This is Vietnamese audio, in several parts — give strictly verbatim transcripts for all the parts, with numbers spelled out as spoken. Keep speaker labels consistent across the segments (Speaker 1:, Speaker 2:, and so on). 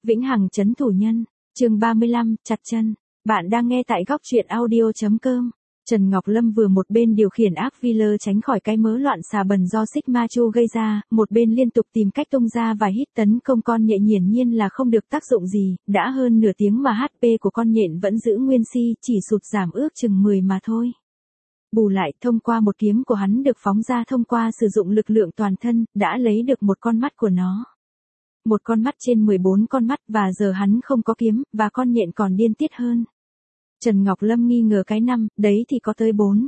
Speaker 1: Vĩnh hằng trấn thủ nhân, chương ba mươi lăm, chặt chân. Bạn đang nghe tại góc truyện audio chấm com. Trần Ngọc Lâm vừa một bên điều khiển Archviller tránh khỏi cái mớ loạn xà bần do Sigma Chu gây ra, một bên liên tục tìm cách tung ra vài hit tấn công con nhện, hiển nhiên là không được tác dụng gì, đã hơn nửa tiếng mà hát pê của con nhện vẫn giữ nguyên si, chỉ sụt giảm ước chừng mười mà thôi. Bù lại, thông qua một kiếm của hắn được phóng ra thông qua sử dụng lực lượng toàn thân, đã lấy được một con mắt của nó. Một con mắt trên mười bốn con mắt, và giờ hắn không có kiếm, và con nhện còn điên tiết hơn. Trần Ngọc Lâm nghi ngờ cái năm, đấy thì có tới bốn.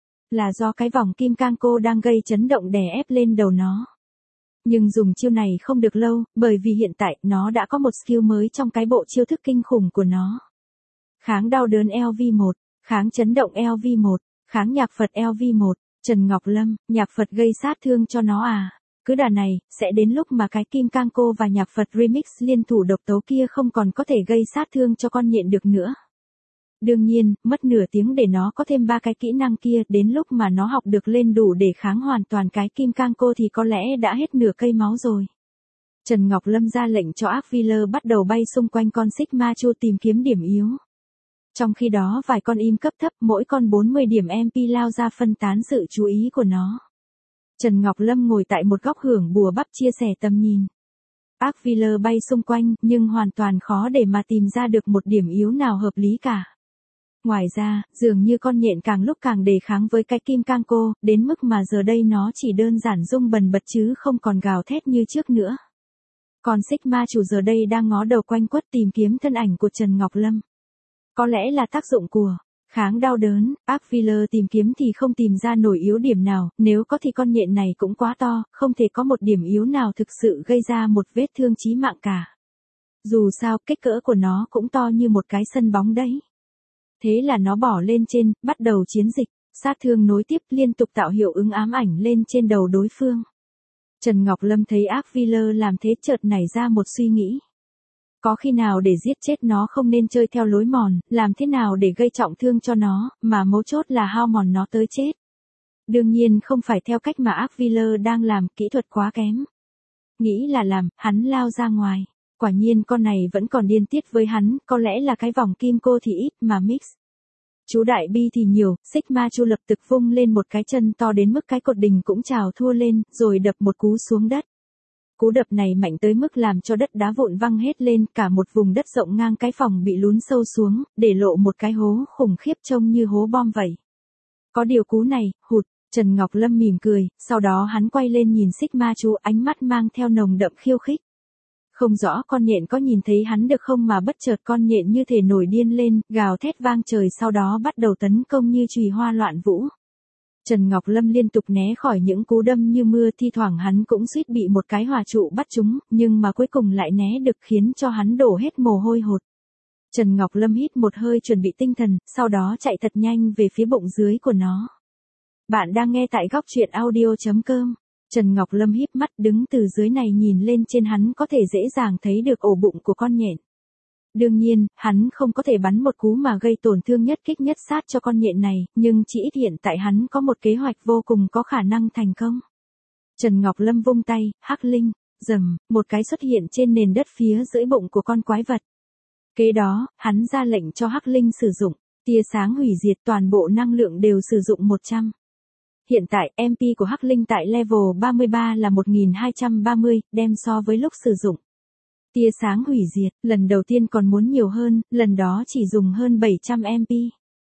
Speaker 1: Là do cái vòng kim cang cô đang gây chấn động đè ép lên đầu nó. Nhưng dùng chiêu này không được lâu, bởi vì hiện tại nó đã có một skill mới trong cái bộ chiêu thức kinh khủng của nó. Kháng đau đớn L V một, kháng chấn động L V một, kháng nhạc Phật L V một. Trần Ngọc Lâm, nhạc Phật gây sát thương cho nó à? Cứ đà này, sẽ đến lúc mà cái Kim Cang Cô và nhạc Phật Remix liên thủ độc tấu kia không còn có thể gây sát thương cho con nhện được nữa. Đương nhiên, mất nửa tiếng để nó có thêm ba cái kỹ năng kia, đến lúc mà nó học được lên đủ để kháng hoàn toàn cái Kim Cang Cô thì có lẽ đã hết nửa cây máu rồi. Trần Ngọc Lâm ra lệnh cho Archviller bắt đầu bay xung quanh con Sigma Chu tìm kiếm điểm yếu. Trong khi đó vài con im cấp thấp mỗi con bốn mươi điểm em pê lao ra phân tán sự chú ý của nó. Trần Ngọc Lâm ngồi tại một góc hưởng bùa bắp chia sẻ tầm nhìn. Archviller bay xung quanh nhưng hoàn toàn khó để mà tìm ra được một điểm yếu nào hợp lý cả. Ngoài ra, dường như con nhện càng lúc càng đề kháng với cái Kim Cang Cô, đến mức mà giờ đây nó chỉ đơn giản rung bần bật chứ không còn gào thét như trước nữa. Còn Sigma Chủ giờ đây đang ngó đầu quanh quất tìm kiếm thân ảnh của Trần Ngọc Lâm. Có lẽ là tác dụng của kháng đau đớn, Archviller tìm kiếm thì không tìm ra nổi yếu điểm nào, nếu có thì con nhện này cũng quá to, không thể có một điểm yếu nào thực sự gây ra một vết thương chí mạng cả. Dù sao, kích cỡ của nó cũng to như một cái sân bóng đấy. Thế là nó bỏ lên trên, bắt đầu chiến dịch, sát thương nối tiếp liên tục tạo hiệu ứng ám ảnh lên trên đầu đối phương. Trần Ngọc Lâm thấy Archviller làm thế chợt nảy ra một suy nghĩ. Có khi nào để giết chết nó không nên chơi theo lối mòn, làm thế nào để gây trọng thương cho nó, mà mấu chốt là hao mòn nó tới chết. Đương nhiên không phải theo cách mà Archviller đang làm, kỹ thuật quá kém. Nghĩ là làm, hắn lao ra ngoài. Quả nhiên con này vẫn còn điên tiết với hắn, có lẽ là cái vòng kim cô thì ít mà mix. Chú đại bi thì nhiều, Sigma Chu lập tức vung lên một cái chân to đến mức cái cột đình cũng trào thua lên, rồi đập một cú xuống đất. Cú đập này mạnh tới mức làm cho đất đá vụn văng hết lên, cả một vùng đất rộng ngang cái phòng bị lún sâu xuống, để lộ một cái hố khủng khiếp trông như hố bom vậy. Có điều cú này, hụt, Trần Ngọc Lâm mỉm cười, sau đó hắn quay lên nhìn Sigma Chu, ánh mắt mang theo nồng đậm khiêu khích. Không rõ con nhện có nhìn thấy hắn được không mà bất chợt con nhện như thể nổi điên lên, gào thét vang trời, sau đó bắt đầu tấn công như chùy hoa loạn vũ. Trần Ngọc Lâm liên tục né khỏi những cú đâm như mưa, thi thoảng hắn cũng suýt bị một cái hỏa trụ bắt trúng, nhưng mà cuối cùng lại né được khiến cho hắn đổ hết mồ hôi hột. Trần Ngọc Lâm hít một hơi chuẩn bị tinh thần, sau đó chạy thật nhanh về phía bụng dưới của nó. Bạn đang nghe tại góc truyện audio chấm com. Trần Ngọc Lâm híp mắt đứng từ dưới này nhìn lên trên, hắn có thể dễ dàng thấy được ổ bụng của con nhện. Đương nhiên, hắn không có thể bắn một cú mà gây tổn thương nhất kích nhất sát cho con nhện này, nhưng chỉ ít hiện tại hắn có một kế hoạch vô cùng có khả năng thành công. Trần Ngọc Lâm vung tay, hắc linh, rầm, một cái xuất hiện trên nền đất phía dưới bụng của con quái vật. Kế đó, hắn ra lệnh cho hắc linh sử dụng tia sáng hủy diệt, toàn bộ năng lượng đều sử dụng một trăm. Hiện tại, em pê của hắc linh tại level ba mươi ba là một nghìn hai trăm ba mươi, đem so với lúc sử dụng tia sáng hủy diệt, lần đầu tiên còn muốn nhiều hơn, lần đó chỉ dùng hơn bảy trăm em pê.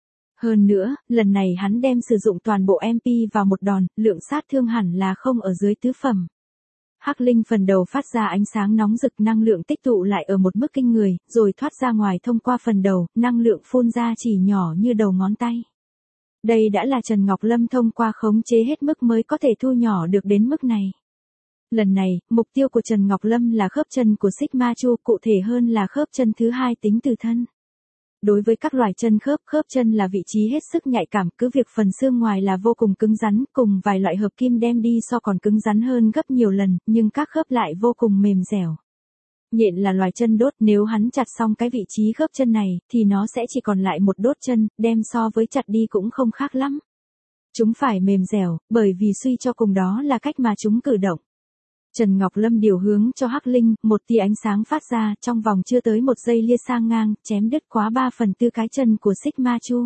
Speaker 1: Hơn nữa, lần này hắn đem sử dụng toàn bộ em pê vào một đòn, lượng sát thương hẳn là không ở dưới tứ phẩm. Hắc linh phần đầu phát ra ánh sáng nóng rực, năng lượng tích tụ lại ở một mức kinh người, rồi thoát ra ngoài thông qua phần đầu, năng lượng phun ra chỉ nhỏ như đầu ngón tay. Đây đã là Trần Ngọc Lâm thông qua khống chế hết mức mới có thể thu nhỏ được đến mức này. Lần này, mục tiêu của Trần Ngọc Lâm là khớp chân của Sigma Chu, cụ thể hơn là khớp chân thứ hai tính từ thân. Đối với các loài chân khớp, khớp chân là vị trí hết sức nhạy cảm, cứ việc phần xương ngoài là vô cùng cứng rắn, cùng vài loại hợp kim đem đi so còn cứng rắn hơn gấp nhiều lần, nhưng các khớp lại vô cùng mềm dẻo. Nhện là loài chân đốt, nếu hắn chặt xong cái vị trí khớp chân này, thì nó sẽ chỉ còn lại một đốt chân, đem so với chặt đi cũng không khác lắm. Chúng phải mềm dẻo, bởi vì suy cho cùng đó là cách mà chúng cử động. Trần Ngọc Lâm điều hướng cho Hắc Linh, một tia ánh sáng phát ra, trong vòng chưa tới một giây lia sang ngang, chém đứt quá ba phần tư cái chân của Sigma Chu.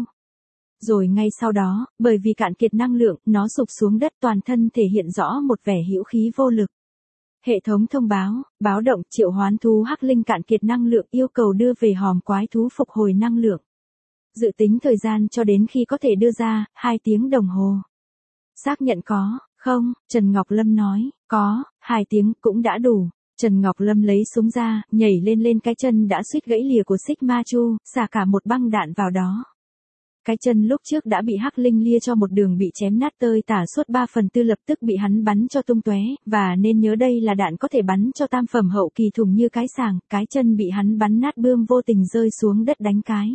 Speaker 1: Rồi ngay sau đó, bởi vì cạn kiệt năng lượng, nó sụp xuống đất, toàn thân thể hiện rõ một vẻ hữu khí vô lực. Hệ thống thông báo, báo động triệu hoán thú Hắc Linh cạn kiệt năng lượng, yêu cầu đưa về hòm quái thú phục hồi năng lượng. Dự tính thời gian cho đến khi có thể đưa ra, hai tiếng đồng hồ. Xác nhận có, không, Trần Ngọc Lâm nói, có, hai tiếng cũng đã đủ. Trần Ngọc Lâm lấy súng ra, nhảy lên lên cái chân đã suýt gãy lìa của Sigma Chu, xả cả một băng đạn vào đó. Cái chân lúc trước đã bị Hắc Linh lia cho một đường bị chém nát tơi tả suốt ba phần tư lập tức bị hắn bắn cho tung tóe, và nên nhớ đây là đạn có thể bắn cho tam phẩm hậu kỳ thùng như cái sàng, cái chân bị hắn bắn nát bươm vô tình rơi xuống đất đánh cái.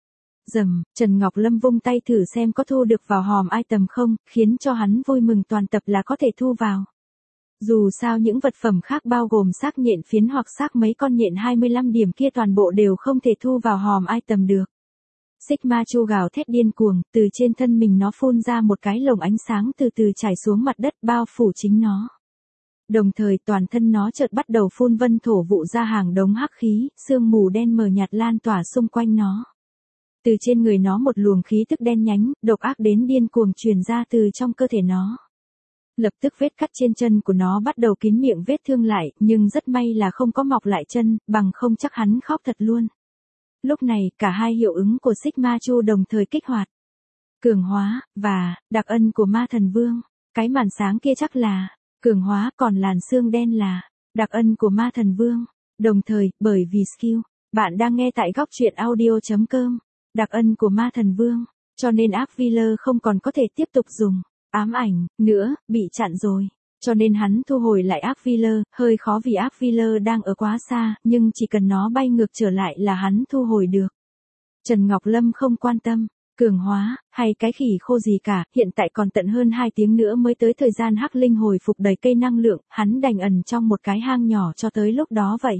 Speaker 1: Dầm, Trần Ngọc Lâm vung tay thử xem có thu được vào hòm item không, khiến cho hắn vui mừng toàn tập là có thể thu vào. Dù sao những vật phẩm khác bao gồm xác nhện phiến hoặc xác mấy con nhện hai mươi lăm điểm kia toàn bộ đều không thể thu vào hòm item được. Sigma Chu gào thét điên cuồng, từ trên thân mình nó phun ra một cái lồng ánh sáng từ từ chảy xuống mặt đất bao phủ chính nó. Đồng thời toàn thân nó chợt bắt đầu phun vân thổ vụ ra hàng đống hắc khí, sương mù đen mờ nhạt lan tỏa xung quanh nó. Từ trên người nó một luồng khí tức đen nhánh, độc ác đến điên cuồng truyền ra từ trong cơ thể nó. Lập tức vết cắt trên chân của nó bắt đầu kín miệng vết thương lại, nhưng rất may là không có mọc lại chân, bằng không chắc hắn khóc thật luôn. Lúc này, cả hai hiệu ứng của Sigma Chu đồng thời kích hoạt. Cường hóa, và, đặc ân của ma thần vương. Cái màn sáng kia chắc là, cường hóa, còn làn xương đen là, đặc ân của ma thần vương. Đồng thời, bởi vì skill, bạn đang nghe tại góc truyện audio chấm com. Đặc ân của ma thần vương, cho nên Archviler không còn có thể tiếp tục dùng ám ảnh nữa, bị chặn rồi. Cho nên hắn thu hồi lại Archviler, hơi khó vì Archviler đang ở quá xa, nhưng chỉ cần nó bay ngược trở lại là hắn thu hồi được. Trần Ngọc Lâm không quan tâm, cường hóa, hay cái khỉ khô gì cả, hiện tại còn tận hơn hai tiếng nữa mới tới thời gian Hắc Linh hồi phục đầy cây năng lượng, hắn đành ẩn trong một cái hang nhỏ cho tới lúc đó vậy.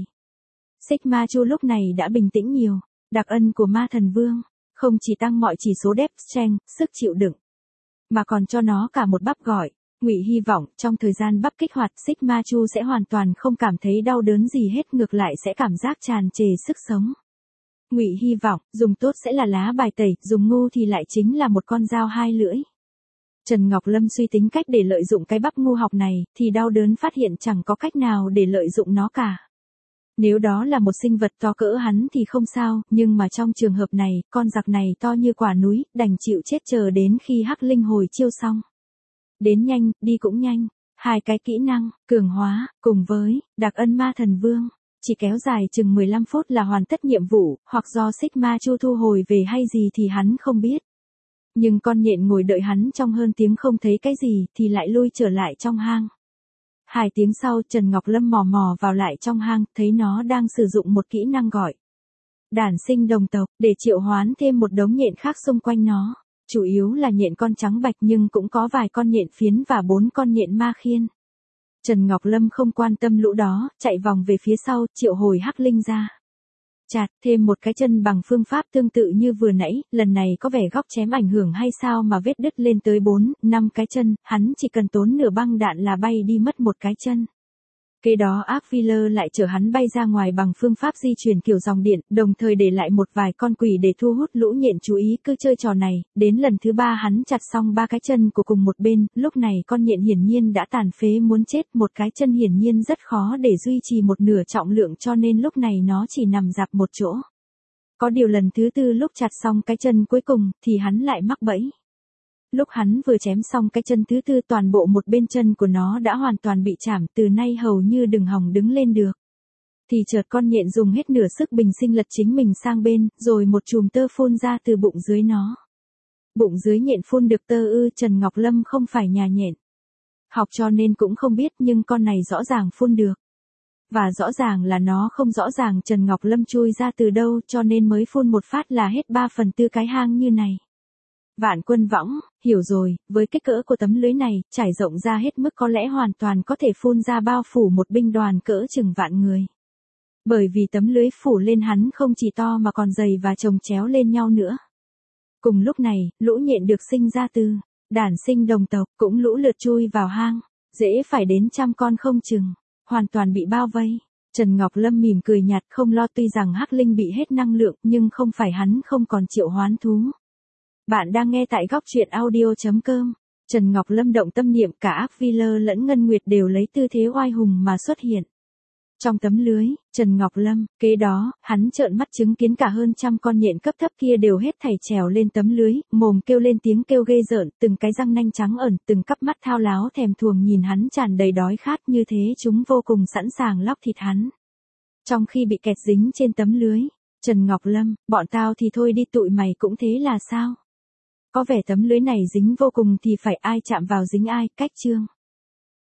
Speaker 1: Sigma Chu lúc này đã bình tĩnh nhiều. Đặc ân của ma thần vương, không chỉ tăng mọi chỉ số depth strength, sức chịu đựng, mà còn cho nó cả một bắp gọi. Ngụy hy vọng, trong thời gian bắp kích hoạt, Sigma Chu sẽ hoàn toàn không cảm thấy đau đớn gì hết, ngược lại sẽ cảm giác tràn trề sức sống. Ngụy hy vọng, dùng tốt sẽ là lá bài tẩy, dùng ngu thì lại chính là một con dao hai lưỡi. Trần Ngọc Lâm suy tính cách để lợi dụng cái bắp ngu học này, thì đau đớn phát hiện chẳng có cách nào để lợi dụng nó cả. Nếu đó là một sinh vật to cỡ hắn thì không sao, nhưng mà trong trường hợp này, con giặc này to như quả núi, đành chịu chết chờ đến khi Hắc Linh hồi chiêu xong. Đến nhanh, đi cũng nhanh. Hai cái kỹ năng, cường hóa, cùng với, đặc ân ma thần vương, chỉ kéo dài chừng mười lăm phút là hoàn tất nhiệm vụ, hoặc do Sigma Chu thu hồi về hay gì thì hắn không biết. Nhưng con nhện ngồi đợi hắn trong hơn tiếng không thấy cái gì, thì lại lui trở lại trong hang. Hai tiếng sau, Trần Ngọc Lâm mò mò vào lại trong hang, thấy nó đang sử dụng một kỹ năng gọi đản sinh đồng tộc, để triệu hoán thêm một đống nhện khác xung quanh nó. Chủ yếu là nhện con trắng bạch nhưng cũng có vài con nhện phiến và bốn con nhện ma khiên. Trần Ngọc Lâm không quan tâm lũ đó, chạy vòng về phía sau, triệu hồi Hắc Linh ra. Chạt, thêm một cái chân bằng phương pháp tương tự như vừa nãy, lần này có vẻ góc chém ảnh hưởng hay sao mà vết đứt lên tới bốn, năm cái chân, hắn chỉ cần tốn nửa băng đạn là bay đi mất một cái chân. Kế đó Archviler lại chở hắn bay ra ngoài bằng phương pháp di chuyển kiểu dòng điện, đồng thời để lại một vài con quỷ để thu hút lũ nhện chú ý cứ chơi trò này, đến lần thứ ba hắn chặt xong ba cái chân của cùng một bên, lúc này con nhện hiển nhiên đã tàn phế muốn chết, một cái chân hiển nhiên rất khó để duy trì một nửa trọng lượng cho nên lúc này nó chỉ nằm dạp một chỗ. Có điều lần thứ tư lúc chặt xong cái chân cuối cùng, thì hắn lại mắc bẫy. Lúc hắn vừa chém xong cái chân thứ tư toàn bộ một bên chân của nó đã hoàn toàn bị chảm, từ nay hầu như đừng hòng đứng lên được. Thì chợt con nhện dùng hết nửa sức bình sinh lật chính mình sang bên, rồi một chùm tơ phun ra từ bụng dưới nó. Bụng dưới nhện phun được tơ ư, Trần Ngọc Lâm không phải nhà nhện học cho nên cũng không biết, nhưng con này rõ ràng phun được. Và rõ ràng là nó không rõ ràng Trần Ngọc Lâm chui ra từ đâu cho nên mới phun một phát là hết ba phần tư cái hang như này. Vạn quân võng, hiểu rồi, với kích cỡ của tấm lưới này, trải rộng ra hết mức có lẽ hoàn toàn có thể phun ra bao phủ một binh đoàn cỡ chừng vạn người. Bởi vì tấm lưới phủ lên hắn không chỉ to mà còn dày và chồng chéo lên nhau nữa. Cùng lúc này, lũ nhện được sinh ra từ đản sinh đồng tộc cũng lũ lượt chui vào hang, dễ phải đến trăm con không chừng. hoàn toàn bị bao vây. Trần Ngọc Lâm mỉm cười nhạt không lo, tuy rằng Hắc Linh bị hết năng lượng nhưng không phải hắn không còn triệu hoán thú. Bạn đang nghe tại góc truyện audio.com. Trần Ngọc Lâm động tâm niệm, cả Ác Wheeler lẫn Ngân Nguyệt đều lấy tư thế oai hùng mà xuất hiện. Trong tấm lưới, Trần Ngọc Lâm, kế đó, hắn trợn mắt chứng kiến cả hơn trăm con nhện cấp thấp kia đều hết thảy trèo lên tấm lưới, mồm kêu lên tiếng kêu ghê rợn, từng cái răng nanh trắng ẩn, từng cặp mắt thao láo thèm thuồng nhìn hắn tràn đầy đói khát, như thế chúng vô cùng sẵn sàng lóc thịt hắn. Trong khi bị kẹt dính trên tấm lưới, Trần Ngọc Lâm, bọn tao thì thôi đi, tụi mày cũng thế là sao? Có vẻ tấm lưới này dính vô cùng thì phải ai chạm vào dính ai, cách chương.